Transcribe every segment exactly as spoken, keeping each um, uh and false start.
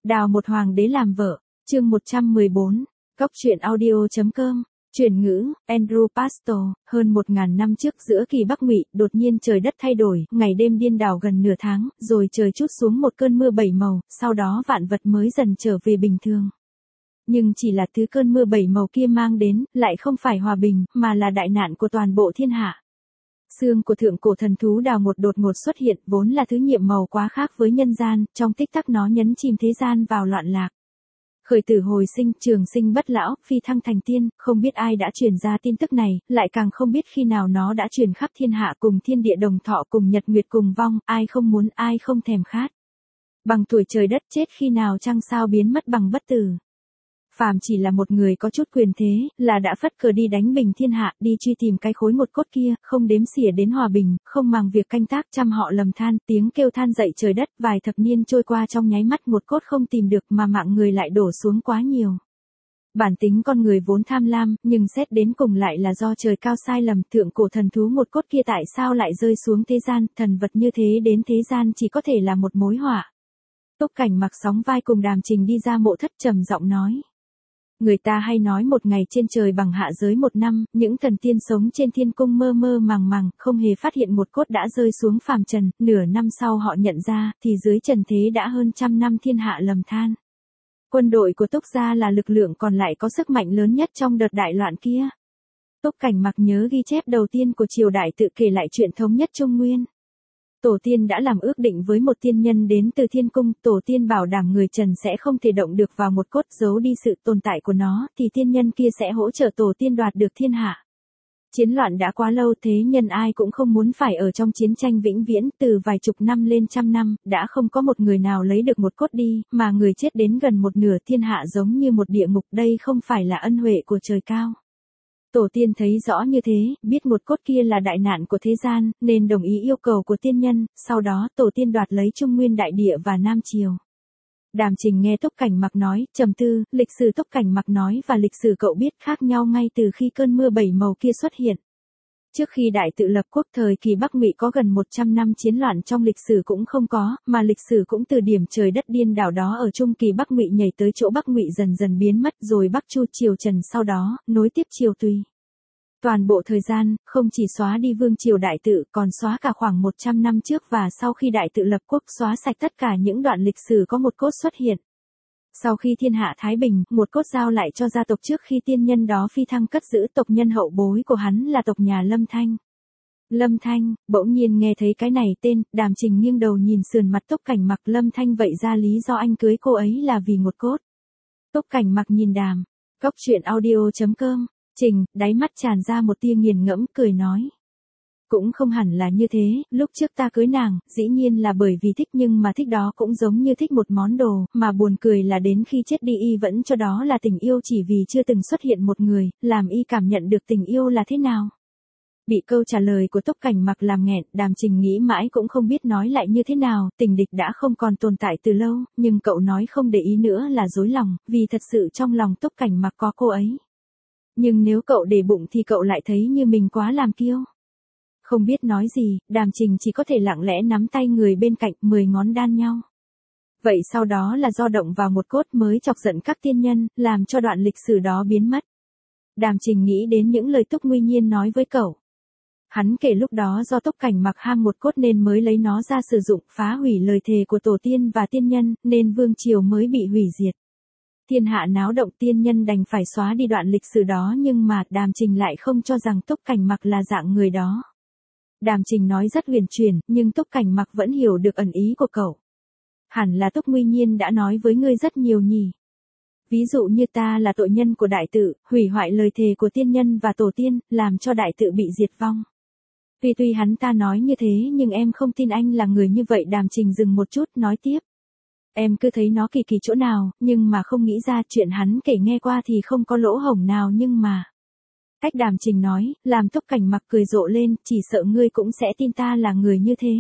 Đào một hoàng đế làm vợ, chương một trăm mười bốn, Cốc truyện audio.com, chuyển ngữ, Andrew Pastor, hơn một ngàn năm trước giữa kỳ Bắc Ngụy, đột nhiên trời đất thay đổi, ngày đêm điên đảo gần nửa tháng, rồi trời trút xuống một cơn mưa bảy màu, sau đó vạn vật mới dần trở về bình thường. Nhưng chỉ là thứ cơn mưa bảy màu kia mang đến, lại không phải hòa bình, mà là đại nạn của toàn bộ thiên hạ. Xương của thượng cổ thần thú đào một đột ngột xuất hiện, vốn là thứ nhiệm màu quá khác với nhân gian, trong tích tắc nó nhấn chìm thế gian vào loạn lạc. Khởi tử hồi sinh, trường sinh bất lão, phi thăng thành tiên, không biết ai đã truyền ra tin tức này, lại càng không biết khi nào nó đã truyền khắp thiên hạ, cùng thiên địa đồng thọ, cùng nhật nguyệt cùng vong, ai không muốn, ai không thèm khát. Bằng tuổi trời đất chết khi nào trăng sao biến mất bằng bất tử. Phàm chỉ là một người có chút quyền thế, là đã phất cờ đi đánh bình thiên hạ, đi truy tìm cái khối ngột cốt kia, không đếm xỉa đến hòa bình, không màng việc canh tác, trăm họ lầm than, tiếng kêu than dậy trời đất, vài thập niên trôi qua trong nháy mắt ngột cốt không tìm được mà mạng người lại đổ xuống quá nhiều. Bản tính con người vốn tham lam, nhưng xét đến cùng lại là do trời cao sai lầm, thượng cổ thần thú ngột cốt kia tại sao lại rơi xuống thế gian, thần vật như thế đến thế gian chỉ có thể là một mối họa. Túc Cảnh mặc sóng vai cùng Đàm Trình đi ra mộ thất trầm giọng nói. Người ta hay nói một ngày trên trời bằng hạ giới một năm, những thần tiên sống trên thiên cung mơ mơ màng màng, không hề phát hiện một cốt đã rơi xuống phàm trần, nửa năm sau họ nhận ra, thì dưới trần thế đã hơn trăm năm thiên hạ lầm than. Quân đội của Túc gia là lực lượng còn lại có sức mạnh lớn nhất trong đợt đại loạn kia. Túc Cảnh mặc nhớ ghi chép đầu tiên của triều đại tự kể lại chuyện thống nhất Trung Nguyên. Tổ tiên đã làm ước định với một tiên nhân đến từ thiên cung, tổ tiên bảo đảm người trần sẽ không thể động được vào một cốt, giấu đi sự tồn tại của nó, thì tiên nhân kia sẽ hỗ trợ tổ tiên đoạt được thiên hạ. Chiến loạn đã quá lâu, thế nhân ai cũng không muốn phải ở trong chiến tranh vĩnh viễn, từ vài chục năm lên trăm năm, đã không có một người nào lấy được một cốt đi, mà người chết đến gần một nửa thiên hạ giống như một địa ngục, đây không phải là ân huệ của trời cao. Tổ tiên thấy rõ như thế, biết một cốt kia là đại nạn của thế gian, nên đồng ý yêu cầu của tiên nhân, sau đó tổ tiên đoạt lấy Trung Nguyên đại địa và Nam Triều. Đàm Trình nghe Túc Cảnh mặc nói, trầm tư, lịch sử Túc Cảnh mặc nói và lịch sử cậu biết khác nhau ngay từ khi cơn mưa bảy màu kia xuất hiện. Trước khi đại tự lập quốc thời kỳ Bắc Ngụy có gần một trăm năm chiến loạn trong lịch sử cũng không có, mà lịch sử cũng từ điểm trời đất điên đảo đó ở trung kỳ Bắc Ngụy nhảy tới chỗ Bắc Ngụy dần dần biến mất rồi Bắc Chu triều Trần sau đó, nối tiếp triều Tùy. Toàn bộ thời gian, không chỉ xóa đi vương triều đại tự, còn xóa cả khoảng một trăm năm trước và sau khi đại tự lập quốc xóa sạch tất cả những đoạn lịch sử có một cốt xuất hiện. Sau khi thiên hạ thái bình, một cốt giao lại cho gia tộc trước khi tiên nhân đó phi thăng cất giữ, tộc nhân hậu bối của hắn là tộc nhà Lâm Thanh. Lâm Thanh, bỗng nhiên nghe thấy cái này tên, Đàm Trình nghiêng đầu nhìn sườn mặt Túc Cảnh mặc. Lâm Thanh, vậy ra lý do anh cưới cô ấy là vì một cốt. Túc Cảnh mặc nhìn Đàm, Cốc truyện audio.com, Trình, đáy mắt tràn ra một tia nghiền ngẫm, cười nói. Cũng không hẳn là như thế, lúc trước ta cưới nàng, dĩ nhiên là bởi vì thích, nhưng mà thích đó cũng giống như thích một món đồ, mà buồn cười là đến khi chết đi y vẫn cho đó là tình yêu chỉ vì chưa từng xuất hiện một người, làm y cảm nhận được tình yêu là thế nào. Bị câu trả lời của Túc Cảnh mặc làm nghẹn, Đàm Trình nghĩ mãi cũng không biết nói lại như thế nào, tình địch đã không còn tồn tại từ lâu, nhưng cậu nói không để ý nữa là dối lòng, vì thật sự trong lòng Túc Cảnh mặc có cô ấy. Nhưng nếu cậu để bụng thì cậu lại thấy như mình quá làm kiêu. Không biết nói gì, Đàm Trình chỉ có thể lặng lẽ nắm tay người bên cạnh, mười ngón đan nhau. Vậy sau đó là do động vào một cốt mới chọc giận các tiên nhân, làm cho đoạn lịch sử đó biến mất. Đàm Trình nghĩ đến những lời Túc Nguy Nhiên nói với cậu. Hắn kể lúc đó do Túc Cảnh mặc ham một cốt nên mới lấy nó ra sử dụng, phá hủy lời thề của tổ tiên và tiên nhân, nên vương triều mới bị hủy diệt. Thiên hạ náo động, tiên nhân đành phải xóa đi đoạn lịch sử đó, nhưng mà Đàm Trình lại không cho rằng Túc Cảnh mặc là dạng người đó. Đàm Trình nói rất huyền chuyển, nhưng Túc Cảnh mặc vẫn hiểu được ẩn ý của cậu. Hẳn là Túc Nguy Nhiên đã nói với ngươi rất nhiều nhỉ. Ví dụ như ta là tội nhân của đại tự, hủy hoại lời thề của tiên nhân và tổ tiên, làm cho đại tự bị diệt vong. Tuy tuy hắn ta nói như thế nhưng em không tin anh là người như vậy. Đàm Trình dừng một chút, nói tiếp. Em cứ thấy nó kỳ kỳ chỗ nào, nhưng mà không nghĩ ra chuyện hắn kể nghe qua thì không có lỗ hổng nào, nhưng mà... Cách Đàm Trình nói, làm Túc Cảnh mặc cười rộ lên, chỉ sợ ngươi cũng sẽ tin ta là người như thế.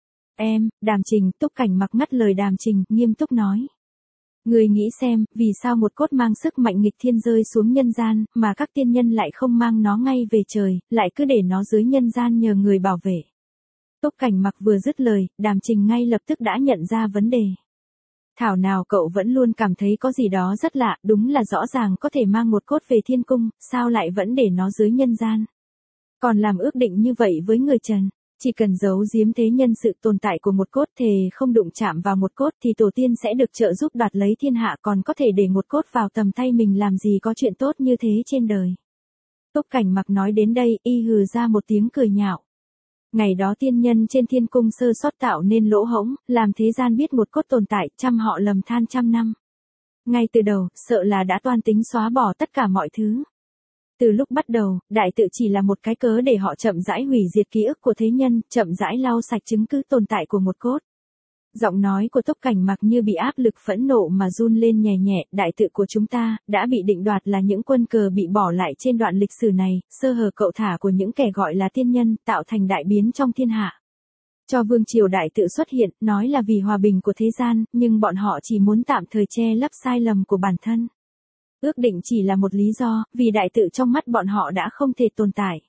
Em, Đàm Trình, Túc Cảnh mặc ngắt lời Đàm Trình, nghiêm túc nói. Ngươi nghĩ xem, vì sao một cốt mang sức mạnh nghịch thiên rơi xuống nhân gian, mà các tiên nhân lại không mang nó ngay về trời, lại cứ để nó dưới nhân gian nhờ người bảo vệ. Túc Cảnh mặc vừa dứt lời, Đàm Trình ngay lập tức đã nhận ra vấn đề. Thảo nào cậu vẫn luôn cảm thấy có gì đó rất lạ, đúng là rõ ràng có thể mang một cốt về thiên cung, sao lại vẫn để nó dưới nhân gian. Còn làm ước định như vậy với người trần, chỉ cần giấu giếm thế nhân sự tồn tại của một cốt thề không đụng chạm vào một cốt thì tổ tiên sẽ được trợ giúp đoạt lấy thiên hạ, còn có thể để một cốt vào tầm tay mình, làm gì có chuyện tốt như thế trên đời. Túc Cảnh Mặc nói đến đây, y hừ ra một tiếng cười nhạo. Ngày đó tiên nhân trên thiên cung sơ sót tạo nên lỗ hổng, làm thế gian biết một cốt tồn tại, trăm họ lầm than trăm năm. Ngay từ đầu, sợ là đã toan tính xóa bỏ tất cả mọi thứ. Từ lúc bắt đầu, đại tự chỉ là một cái cớ để họ chậm rãi hủy diệt ký ức của thế nhân, chậm rãi lau sạch chứng cứ tồn tại của một cốt. Giọng nói của Túc Cảnh Mặc như bị áp lực phẫn nộ mà run lên nhẹ nhẹ, đại tự của chúng ta, đã bị định đoạt là những quân cờ bị bỏ lại trên đoạn lịch sử này, sơ hở cậu thả của những kẻ gọi là tiên nhân, tạo thành đại biến trong thiên hạ. Cho vương triều đại tự xuất hiện, nói là vì hòa bình của thế gian, nhưng bọn họ chỉ muốn tạm thời che lấp sai lầm của bản thân. Ước định chỉ là một lý do, vì đại tự trong mắt bọn họ đã không thể tồn tại.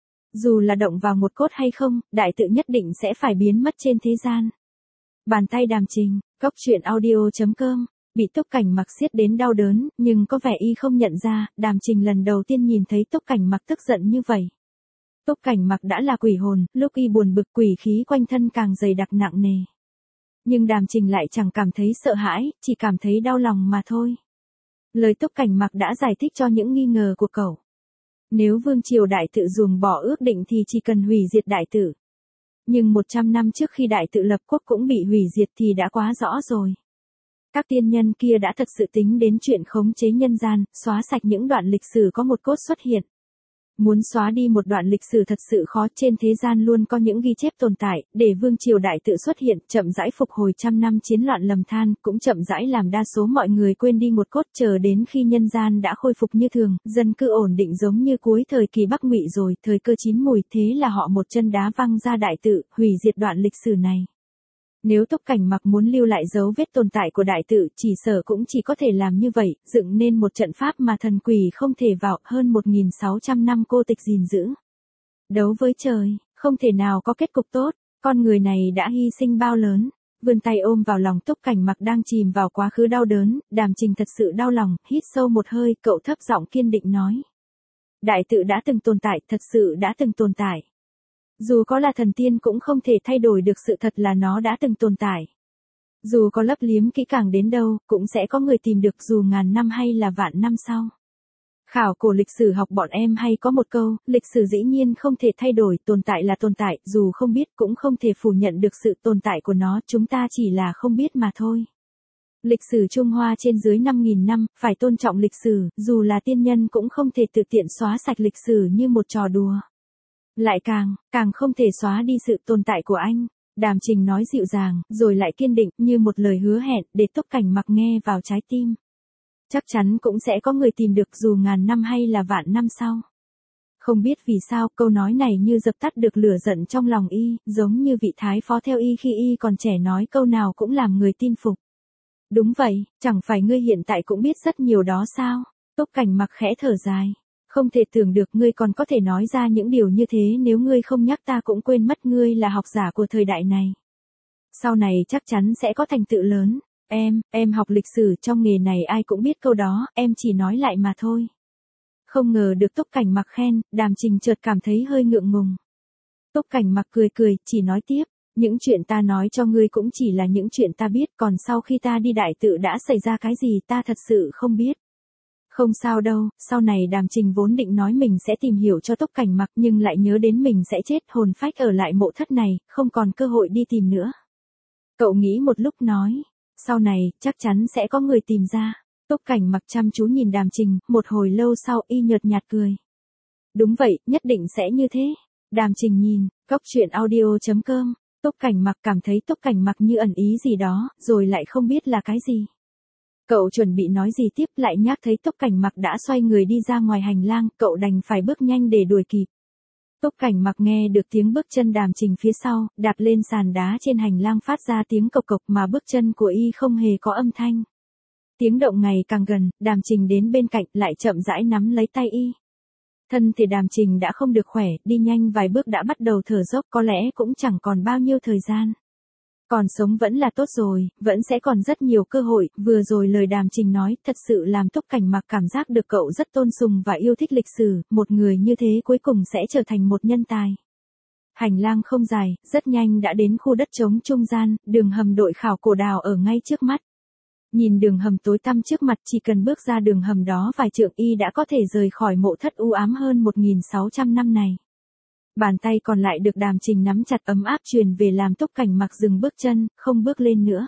Dù là động vào một cốt hay không, đại tự nhất định sẽ phải biến mất trên thế gian. Bàn tay Đàm Trình, cốc truyện audio chấm com, bị Túc Cảnh Mặc siết đến đau đớn, nhưng có vẻ y không nhận ra, Đàm Trình lần đầu tiên nhìn thấy Túc Cảnh Mặc tức giận như vậy. Túc Cảnh Mặc đã là quỷ hồn, lúc y buồn bực quỷ khí quanh thân càng dày đặc nặng nề. Nhưng Đàm Trình lại chẳng cảm thấy sợ hãi, chỉ cảm thấy đau lòng mà thôi. Lời Túc Cảnh Mặc đã giải thích cho những nghi ngờ của cậu. Nếu vương triều đại tự ruồng bỏ ước định thì chỉ cần hủy diệt đại tự. Nhưng một trăm năm trước khi đại tự lập quốc cũng bị hủy diệt thì đã quá rõ rồi. Các tiên nhân kia đã thật sự tính đến chuyện khống chế nhân gian, xóa sạch những đoạn lịch sử có một cốt xuất hiện. Muốn xóa đi một đoạn lịch sử thật sự khó, trên thế gian luôn có những ghi chép tồn tại, để vương triều đại tự xuất hiện, chậm rãi phục hồi trăm năm chiến loạn lầm than, cũng chậm rãi làm đa số mọi người quên đi một cốt, chờ đến khi nhân gian đã khôi phục như thường, dân cư ổn định giống như cuối thời kỳ Bắc Ngụy rồi, thời cơ chín mùi, thế là họ một chân đá văng ra đại tự, hủy diệt đoạn lịch sử này. Nếu Túc Cảnh Mặc muốn lưu lại dấu vết tồn tại của đại tự, chỉ sở cũng chỉ có thể làm như vậy, dựng nên một trận pháp mà thần quỷ không thể vào, hơn một nghìn sáu trăm năm cô tịch gìn giữ. Đấu với trời, không thể nào có kết cục tốt, con người này đã hy sinh bao lớn. Vươn tay ôm vào lòng Túc Cảnh Mặc đang chìm vào quá khứ đau đớn, Đàm Trình thật sự đau lòng, hít sâu một hơi, cậu thấp giọng kiên định nói. Đại tự đã từng tồn tại, thật sự đã từng tồn tại. Dù có là thần tiên cũng không thể thay đổi được sự thật là nó đã từng tồn tại. Dù có lấp liếm kỹ càng đến đâu, cũng sẽ có người tìm được dù ngàn năm hay là vạn năm sau. Khảo cổ lịch sử học bọn em hay có một câu, lịch sử dĩ nhiên không thể thay đổi, tồn tại là tồn tại, dù không biết cũng không thể phủ nhận được sự tồn tại của nó, chúng ta chỉ là không biết mà thôi. Lịch sử Trung Hoa trên dưới năm nghìn năm, phải tôn trọng lịch sử, dù là tiên nhân cũng không thể tự tiện xóa sạch lịch sử như một trò đùa. Lại càng, càng không thể xóa đi sự tồn tại của anh. Đàm Trình nói dịu dàng, rồi lại kiên định, như một lời hứa hẹn, để Túc Cảnh Mặc nghe vào trái tim. Chắc chắn cũng sẽ có người tìm được dù ngàn năm hay là vạn năm sau. Không biết vì sao, câu nói này như dập tắt được lửa giận trong lòng y, giống như vị thái phó theo y khi y còn trẻ nói câu nào cũng làm người tin phục. Đúng vậy, chẳng phải ngươi hiện tại cũng biết rất nhiều đó sao? Túc Cảnh Mặc khẽ thở dài. Không thể tưởng được ngươi còn có thể nói ra những điều như thế, nếu ngươi không nhắc ta cũng quên mất ngươi là học giả của thời đại này. Sau này chắc chắn sẽ có thành tựu lớn. Em, em học lịch sử, trong nghề này ai cũng biết câu đó, em chỉ nói lại mà thôi. Không ngờ được Túc Cảnh Mặc khen, Đàm Trình chợt cảm thấy hơi ngượng ngùng. Túc Cảnh Mặc cười cười, chỉ nói tiếp, những chuyện ta nói cho ngươi cũng chỉ là những chuyện ta biết, còn sau khi ta đi đại tự đã xảy ra cái gì ta thật sự không biết. Không sao đâu, sau này Đàm Trình vốn định nói mình sẽ tìm hiểu cho Túc Cảnh Mặc nhưng lại nhớ đến mình sẽ chết, hồn phách ở lại mộ thất này, không còn cơ hội đi tìm nữa. Cậu nghĩ một lúc nói, sau này, chắc chắn sẽ có người tìm ra. Túc Cảnh Mặc chăm chú nhìn Đàm Trình, một hồi lâu sau y nhợt nhạt cười. Đúng vậy, nhất định sẽ như thế. Đàm Trình nhìn, cốc truyện audio chấm com, Túc Cảnh Mặc cảm thấy Túc Cảnh Mặc như ẩn ý gì đó, rồi lại không biết là cái gì. Cậu chuẩn bị nói gì tiếp lại nhắc thấy Túc Cảnh Mặc đã xoay người đi ra ngoài hành lang, cậu đành phải bước nhanh để đuổi kịp. Túc Cảnh Mặc nghe được tiếng bước chân Đàm Trình phía sau, đạp lên sàn đá trên hành lang phát ra tiếng cộc cộc mà bước chân của y không hề có âm thanh. Tiếng động ngày càng gần, Đàm Trình đến bên cạnh lại chậm rãi nắm lấy tay y. Thân thể Đàm Trình đã không được khỏe, đi nhanh vài bước đã bắt đầu thở dốc, có lẽ cũng chẳng còn bao nhiêu thời gian. Còn sống vẫn là tốt rồi, vẫn sẽ còn rất nhiều cơ hội, vừa rồi lời Đàm Trình nói thật sự làm Túc Cảnh Mặc cảm giác được cậu rất tôn sùng và yêu thích lịch sử, một người như thế cuối cùng sẽ trở thành một nhân tài. Hành lang không dài, rất nhanh đã đến khu đất trống trung gian, đường hầm đội khảo cổ đào ở ngay trước mắt. Nhìn đường hầm tối tăm trước mặt, chỉ cần bước ra đường hầm đó vài trượng y đã có thể rời khỏi mộ thất u ám hơn một nghìn sáu trăm năm này. Bàn tay còn lại được Đàm Trình nắm chặt ấm áp truyền về làm Túc Cảnh Mặc dừng bước chân, không bước lên nữa.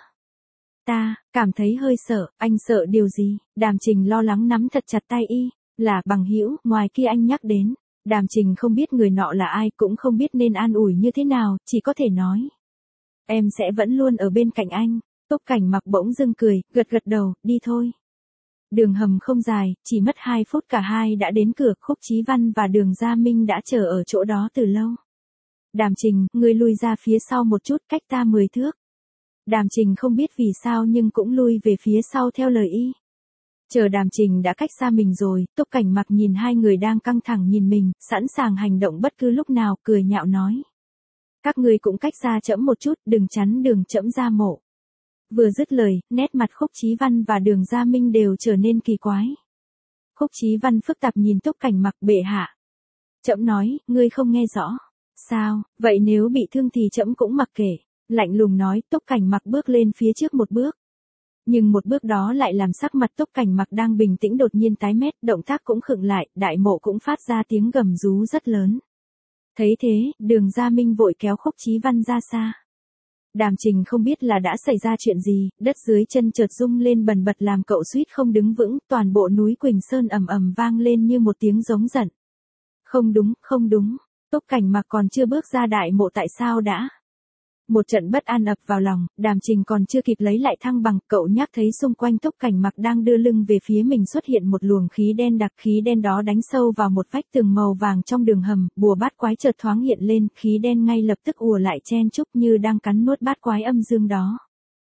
Ta, cảm thấy hơi sợ, anh sợ điều gì? Đàm Trình lo lắng nắm thật chặt tay y, là bằng hữu, ngoài kia anh nhắc đến. Đàm Trình không biết người nọ là ai, cũng không biết nên an ủi như thế nào, chỉ có thể nói. Em sẽ vẫn luôn ở bên cạnh anh. Túc Cảnh Mặc bỗng dưng cười, gật gật đầu, đi thôi. Đường hầm không dài, chỉ mất hai phút cả hai đã đến cửa. Khúc Chí Văn và Đường Gia Minh đã chờ ở chỗ đó từ lâu. Đàm Trình, ngươi lui ra phía sau một chút, cách ta mười thước. Đàm Trình không biết vì sao nhưng cũng lui về phía sau theo lời y. Chờ Đàm Trình đã cách xa mình rồi, Túc Cảnh Mặc nhìn hai người đang căng thẳng nhìn mình, sẵn sàng hành động bất cứ lúc nào, cười nhạo nói. Các ngươi cũng cách xa trẫm một chút, đừng chắn đường trẫm ra mộ. Vừa dứt lời, nét mặt Khúc Chí Văn và Đường Gia Minh đều trở nên kỳ quái. Khúc Chí Văn phức tạp nhìn Túc Cảnh Mặc, bệ hạ. Trẫm nói, ngươi không nghe rõ. Sao, vậy nếu bị thương thì trẫm cũng mặc kệ. Lạnh lùng nói, Túc Cảnh Mặc bước lên phía trước một bước. Nhưng một bước đó lại làm sắc mặt Túc Cảnh Mặc đang bình tĩnh đột nhiên tái mét, động tác cũng khựng lại, đại mộ cũng phát ra tiếng gầm rú rất lớn. Thấy thế, Đường Gia Minh vội kéo Khúc Chí Văn ra xa. Đàm Trình không biết là đã xảy ra chuyện gì, đất dưới chân chợt rung lên bần bật làm cậu suýt không đứng vững, toàn bộ núi Quỳnh Sơn ầm ầm vang lên như một tiếng giống giận. Không đúng, không đúng, Túc Cảnh Mặc còn chưa bước ra đại mộ tại sao đã? Một trận bất an ập vào lòng, Đàm Trình còn chưa kịp lấy lại thăng bằng, cậu nhắc thấy xung quanh Túc Cảnh Mặc đang đưa lưng về phía mình xuất hiện một luồng khí đen đặc, khí đen đó đánh sâu vào một vách tường màu vàng trong đường hầm, bùa bát quái chợt thoáng hiện lên, khí đen ngay lập tức ùa lại chen chúc như đang cắn nuốt bát quái âm dương đó.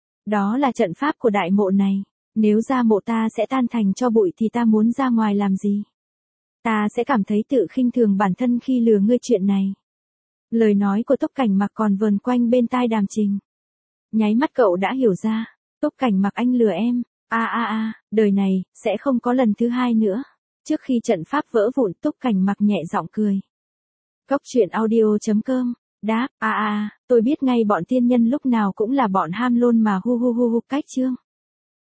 Đó là trận pháp của đại mộ này, nếu ra mộ ta sẽ tan thành cho bụi thì ta muốn ra ngoài làm gì? Ta sẽ cảm thấy tự khinh thường bản thân khi lừa ngươi chuyện này. Lời nói của Túc Cảnh Mặc còn vờn quanh bên tai Đàm Trình. Nháy mắt cậu đã hiểu ra, Túc Cảnh Mặc anh lừa em, a a a, đời này, sẽ không có lần thứ hai nữa. Trước khi trận pháp vỡ vụn, Túc Cảnh Mặc nhẹ giọng cười. Cốc truyện audio chấm com, đáp, a a, tôi biết ngay bọn tiên nhân lúc nào cũng là bọn ham lôn mà hu hu hu hu cách chương.